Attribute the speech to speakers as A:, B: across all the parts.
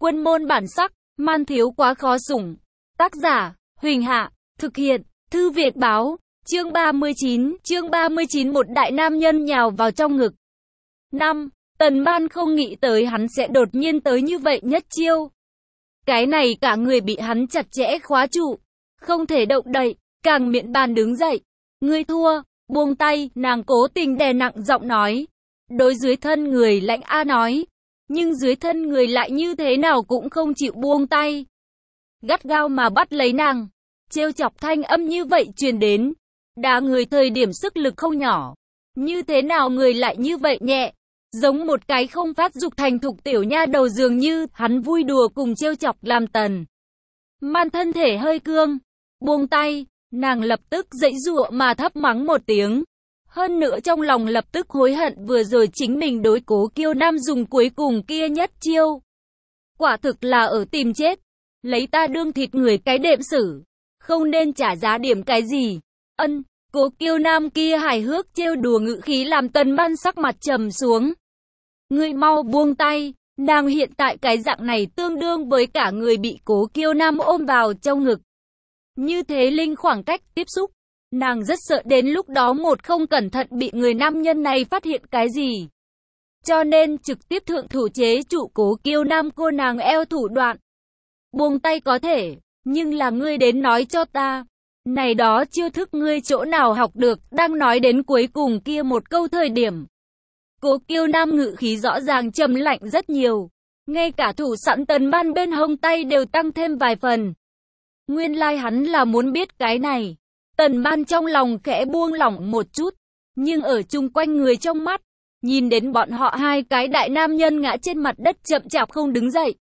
A: Quân môn bản sắc, man thiếu quá khó sủng. Tác giả, Huỳnh Hạ, thực hiện, Thư Việt Báo, chương 39, một đại nam nhân nhào vào trong ngực. 5. Tần Ban không nghĩ tới hắn sẽ đột nhiên tới như vậy nhất chiêu. Cái này cả người bị hắn chặt chẽ khóa trụ, không thể động đậy, càng miệng bàn đứng dậy. Ngươi thua, buông tay, nàng cố tình đè nặng giọng nói. Đối dưới thân người lạnh A nói, nhưng dưới thân người lại như thế nào cũng không chịu buông tay. Gắt gao mà bắt lấy nàng, trêu chọc thanh âm như vậy truyền đến. Đá người thời điểm sức lực không nhỏ, như thế nào người lại như vậy nhẹ, giống một cái không phát dục thành thục tiểu nha đầu dường như. Hắn vui đùa cùng trêu chọc làm Tần Man thân thể hơi cương, buông tay, nàng lập tức giãy giụa mà thấp mắng một tiếng. Hơn nữa trong lòng lập tức hối hận vừa rồi chính mình đối Cố Kiêu Nam dùng cuối cùng kia nhất chiêu. Quả thực là ở tìm chết, lấy ta đương thịt người cái đệm sử, không nên trả giá điểm cái gì. Cố Kiêu Nam kia hài hước trêu đùa ngữ khí làm Tần Man sắc mặt trầm xuống. Ngươi mau buông tay, nàng hiện tại cái dạng này tương đương với cả người bị Cố Kiêu Nam ôm vào trong ngực. Như thế linh khoảng cách tiếp xúc, nàng rất sợ đến lúc đó một không cẩn thận bị người nam nhân này phát hiện cái gì. Cho nên trực tiếp thượng thủ chế trụ Cố Kiêu Nam cô nàng eo thủ đoạn. Buông tay có thể, nhưng là ngươi đến nói cho ta. Này đó chiêu thức ngươi chỗ nào học được. Đang nói đến cuối cùng kia một câu thời điểm, Cố Kiêu Nam ngữ khí rõ ràng trầm lạnh rất nhiều. Ngay cả thủ sẵn Tần Man bên hông tay đều tăng thêm vài phần. Nguyên lai hắn là muốn biết cái này. Tần Man trong lòng khẽ buông lỏng một chút, nhưng ở chung quanh người trong mắt, nhìn đến bọn họ hai cái đại nam nhân ngã trên mặt đất chậm chạp không đứng dậy.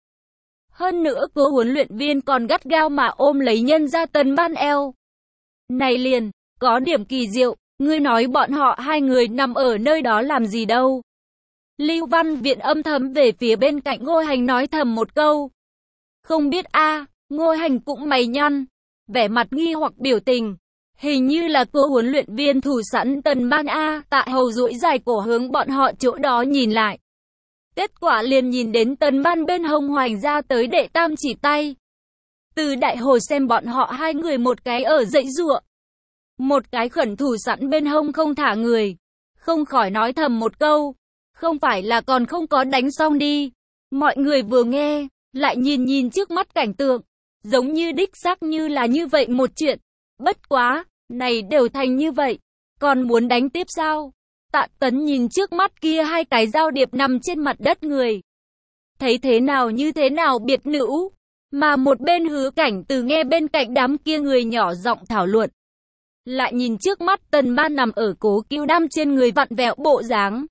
A: Hơn nữa cố huấn luyện viên còn gắt gao mà ôm lấy nhân ra Tần Man eo. Này liền, có điểm kỳ diệu, ngươi nói bọn họ hai người nằm ở nơi đó làm gì đâu. Lưu Văn Viện âm thầm về phía bên cạnh Ngô Hành nói thầm một câu. Không biết a. Ngô Hành cũng mày nhăn, vẻ mặt nghi hoặc biểu tình. Hình như là cô huấn luyện viên thủ sẵn Tần Man a. Tạ Hầu duỗi dài cổ hướng bọn họ chỗ đó nhìn lại. Kết quả liền nhìn đến Tần Man bên hông hoành ra tới đệ tam chỉ tay. Từ đại hồ xem bọn họ hai người một cái ở giãy giụa, một cái khẩn thủ sẵn bên hông không thả người. Không khỏi nói thầm một câu, không phải là còn không có đánh xong đi. Mọi người vừa nghe, lại nhìn trước mắt cảnh tượng, giống như đích xác như là như vậy một chuyện. Bất quá, này đều thành như vậy, còn muốn đánh tiếp sao? Tạ Tấn nhìn trước mắt kia hai cái dao điệp nằm trên mặt đất người. Thấy thế nào như thế nào biệt nữ, mà một bên Hứa Cảnh Từ nghe bên cạnh đám kia người nhỏ giọng thảo luận. Lại nhìn trước mắt Tần Man nằm ở Cố Kiêu Nam trên người vặn vẹo bộ dáng.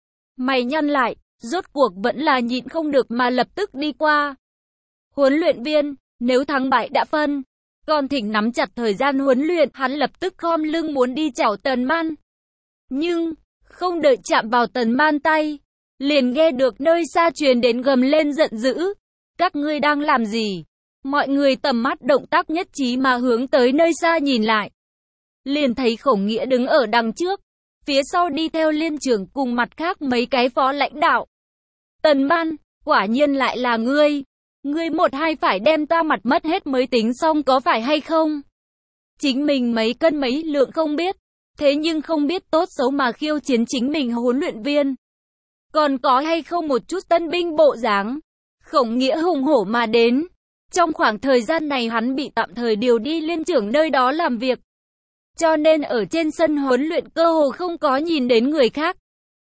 A: Mày nhăn lại, rốt cuộc vẫn là nhịn không được mà lập tức đi qua. Huấn luyện viên, nếu thắng bại đã phân, còn thỉnh nắm chặt thời gian huấn luyện. Hắn lập tức khom lưng muốn đi chào Tần Man. Nhưng, không đợi chạm vào Tần Man tay, liền nghe được nơi xa truyền đến gầm lên giận dữ. Các ngươi đang làm gì? Mọi người tầm mắt động tác nhất trí mà hướng tới nơi xa nhìn lại. Liền thấy Khổng Nghĩa đứng ở đằng trước, phía sau đi theo liên trưởng cùng mặt khác mấy cái phó lãnh đạo. Tần Man, quả nhiên lại là ngươi. Ngươi một hai phải đem ta mặt mất hết mới tính xong có phải hay không? Chính mình mấy cân mấy lượng không biết, thế nhưng không biết tốt xấu mà khiêu chiến chính mình huấn luyện viên. Còn có hay không một chút tân binh bộ dáng? Khổng Nghĩa hùng hổ mà đến. Trong khoảng thời gian này hắn bị tạm thời điều đi liên trưởng nơi đó làm việc, cho nên ở trên sân huấn luyện cơ hồ không có nhìn đến người khác.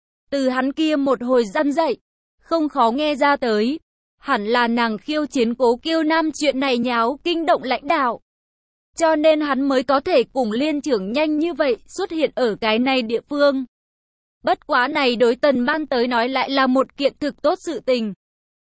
A: Từ hắn kia một hồi răn dậy, không khó nghe ra tới, hẳn là nàng khiêu chiến Cố Kiêu Nam chuyện này nháo kinh động lãnh đạo. Cho nên hắn mới có thể cùng liên trưởng nhanh như vậy xuất hiện ở cái này địa phương. Bất quá này đối Tần Man tới nói lại là một kiện thực tốt sự tình.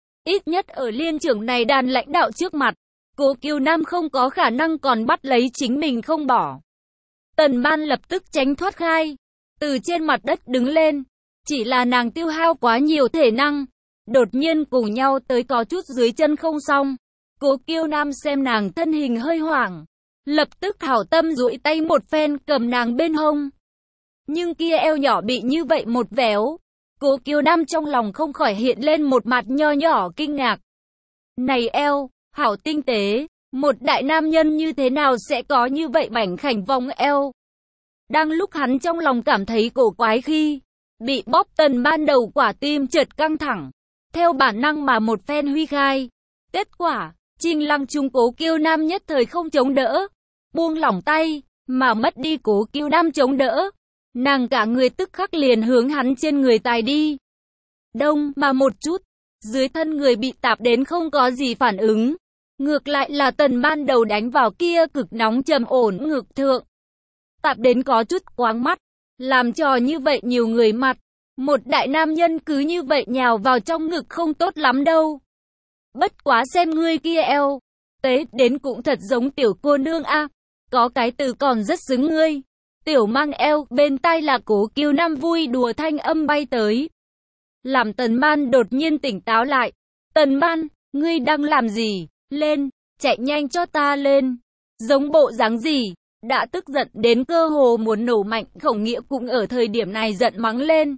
A: Ít nhất ở liên trưởng này đàn lãnh đạo trước mặt, Cố Kiêu Nam không có khả năng còn bắt lấy chính mình không bỏ. Tần Man lập tức tránh thoát khai, từ trên mặt đất đứng lên, chỉ là nàng tiêu hao quá nhiều thể năng, đột nhiên cùng nhau tới có chút dưới chân không xong. Cố Kiêu Nam xem nàng thân hình hơi hoảng, lập tức hảo tâm duỗi tay một phen cầm nàng bên hông. Nhưng kia eo nhỏ bị như vậy một véo, Cố Kiêu Nam trong lòng không khỏi hiện lên một mặt nho nhỏ kinh ngạc. Này eo, hảo tinh tế, một đại nam nhân như thế nào sẽ có như vậy mảnh khảnh vòng eo. Đang lúc hắn trong lòng cảm thấy cổ quái khi bị bóp Tần Ban đầu quả tim chợt căng thẳng, theo bản năng mà một phen huy khai. Kết quả, Trình Lăng Trung Cố Kiêu Nam nhất thời không chống đỡ, buông lỏng tay, mà mất đi Cố Kiêu Nam chống đỡ. Nàng cả người tức khắc liền hướng hắn trên người tài đi. Đông mà một chút, dưới thân người bị tạp đến không có gì phản ứng. Ngược lại là Tần Ban đầu đánh vào kia cực nóng trầm ổn ngực thượng. Tạp đến có chút quáng mắt, làm trò như vậy nhiều người mặt. Một đại nam nhân cứ như vậy nhào vào trong ngực không tốt lắm đâu. Bất quá xem ngươi kia eo, tế đến cũng thật giống tiểu cô nương a. Có cái từ còn rất xứng ngươi. Tiểu mang eo, bên tai là Cố Kiêu Nam vui đùa thanh âm bay tới. Làm Tần Ban đột nhiên tỉnh táo lại. Tần Ban, ngươi đang làm gì? Lên, chạy nhanh cho ta lên. Giống bộ dáng gì? Đã tức giận đến cơ hồ muốn nổ mạnh, Khổng Nghĩa cũng ở thời điểm này giận mắng lên.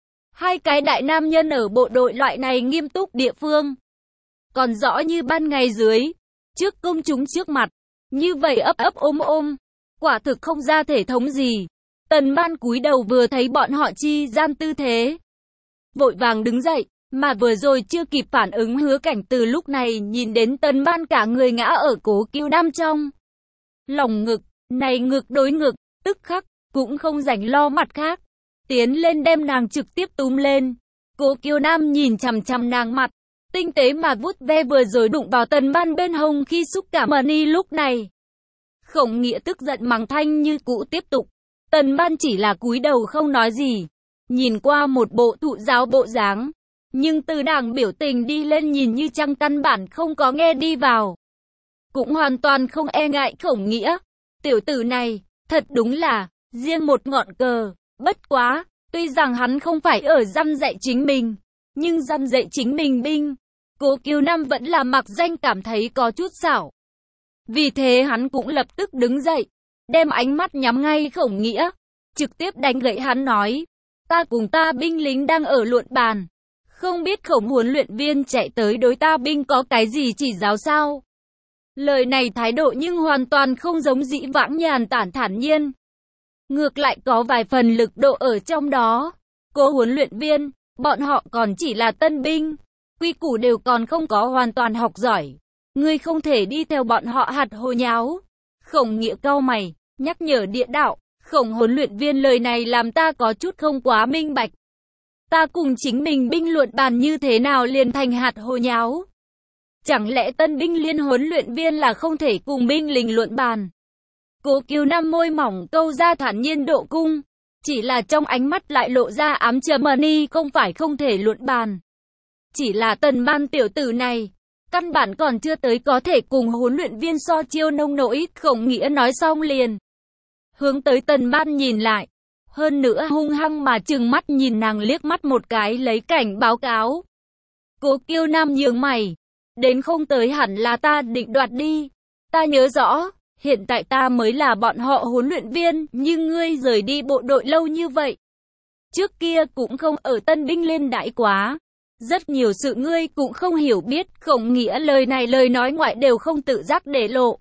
A: Hai cái đại nam nhân ở bộ đội loại này nghiêm túc địa phương. Còn rõ như ban ngày dưới, trước công chúng trước mặt. Như vậy ấp ấp ôm ôm. Quả thực không ra thể thống gì. Tần Ban cúi đầu vừa thấy bọn họ chi gian tư thế, vội vàng đứng dậy, mà vừa rồi chưa kịp phản ứng Hứa Cảnh từ lúc này nhìn đến Tần Ban cả người ngã ở Cố Kiêu Nam trong lòng ngực, này ngực đối ngực, tức khắc, cũng không rảnh lo mặt khác, tiến lên đem nàng trực tiếp túm lên. Cố Kiêu Nam nhìn chằm chằm nàng mặt, tinh tế mà vuốt ve vừa rồi đụng vào Tần Ban bên hông khi xúc cảm Mani lúc này. Khổng Nghĩa tức giận mắng thanh như cũ tiếp tục. Tần Ban chỉ là cúi đầu không nói gì, nhìn qua một bộ thụ giáo bộ dáng, nhưng từ nàng biểu tình đi lên nhìn như chăng căn bản không có nghe đi vào. Cũng hoàn toàn không e ngại Khổng Nghĩa. Tiểu tử này, thật đúng là, riêng một ngọn cờ, bất quá, tuy rằng hắn không phải ở răn dạy chính mình, nhưng răn dạy chính mình binh. Cố Kiêu Nam vẫn là mặc danh cảm thấy có chút xảo. Vì thế hắn cũng lập tức đứng dậy, đem ánh mắt nhắm ngay Khổng Nghĩa, trực tiếp đánh gậy hắn nói, ta cùng ta binh lính đang ở luận bàn, không biết Khổng huấn luyện viên chạy tới đối ta binh có cái gì chỉ giáo sao? Lời này thái độ nhưng hoàn toàn không giống dĩ vãng nhàn tản thản nhiên, ngược lại có vài phần lực độ ở trong đó. Cố huấn luyện viên, bọn họ còn chỉ là tân binh, quy củ đều còn không có hoàn toàn học giỏi. Ngươi không thể đi theo bọn họ hạt hồ nháo. Khổng Nghĩa cau mày, nhắc nhở địa đạo, Khổng huấn luyện viên lời này làm ta có chút không quá minh bạch. Ta cùng chính mình binh luận bàn như thế nào liền thành hạt hồ nháo? Chẳng lẽ tân binh liên huấn luyện viên là không thể cùng binh lính luận bàn? Cố Kiêu Nam môi mỏng câu ra thản nhiên độ cung, chỉ là trong ánh mắt lại lộ ra ám trầm Mani không phải không thể luận bàn. Chỉ là Tần Ban tiểu tử này, căn bản còn chưa tới có thể cùng huấn luyện viên so chiêu nông nỗi. Khổng Nghĩa nói xong liền hướng tới Tần Ban nhìn lại, hơn nữa hung hăng mà trừng mắt nhìn nàng liếc mắt một cái lấy cảnh báo cáo. Cố Kiêu Nam nhướng mày, đến không tới hẳn là ta định đoạt đi. Ta nhớ rõ, hiện tại ta mới là bọn họ huấn luyện viên, nhưng ngươi rời đi bộ đội lâu như vậy. Trước kia cũng không ở tân binh liên đãi quá. Rất nhiều sự ngươi cũng không hiểu biết. Khổng Nghĩa lời này lời nói ngoại đều không tự giác để lộ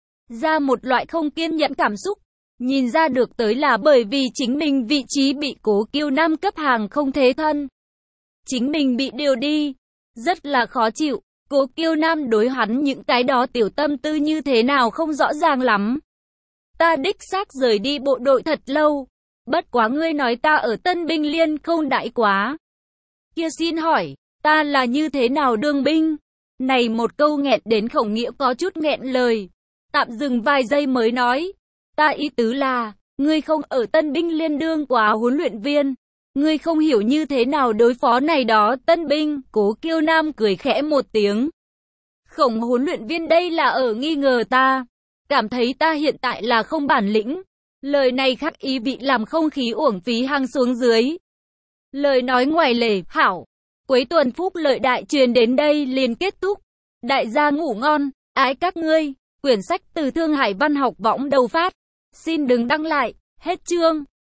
A: ra một loại không kiên nhẫn cảm xúc. Nhìn ra được tới là bởi vì chính mình vị trí bị Cố Kiêu Nam cấp hàng không thế thân. Chính mình bị điều đi, rất là khó chịu. Cố Kiêu Nam đối hắn những cái đó tiểu tâm tư như thế nào không rõ ràng lắm. Ta đích xác rời đi bộ đội thật lâu. Bất quá ngươi nói ta ở tân binh liên không đãi quá. Kia xin hỏi, ta là như thế nào đương binh? Này một câu nghẹn đến Khổng Nghĩa có chút nghẹn lời. Tạm dừng vài giây mới nói. Ta ý tứ là, ngươi không ở tân binh liên đương quá huấn luyện viên. Ngươi không hiểu như thế nào đối phó này đó tân binh. Cố Kiêu Nam cười khẽ một tiếng. Khổng huấn luyện viên đây là ở nghi ngờ ta. Cảm thấy ta hiện tại là không bản lĩnh. Lời này khắc ý vị làm không khí uổng phí hăng xuống dưới. Lời nói ngoài lề, hảo. Cuối tuần phúc lợi đại truyền đến đây liền kết thúc. Đại gia ngủ ngon, ái các ngươi. Quyển sách từ Thương Hải Văn học võng đầu phát. Xin đừng đăng lại, hết chương.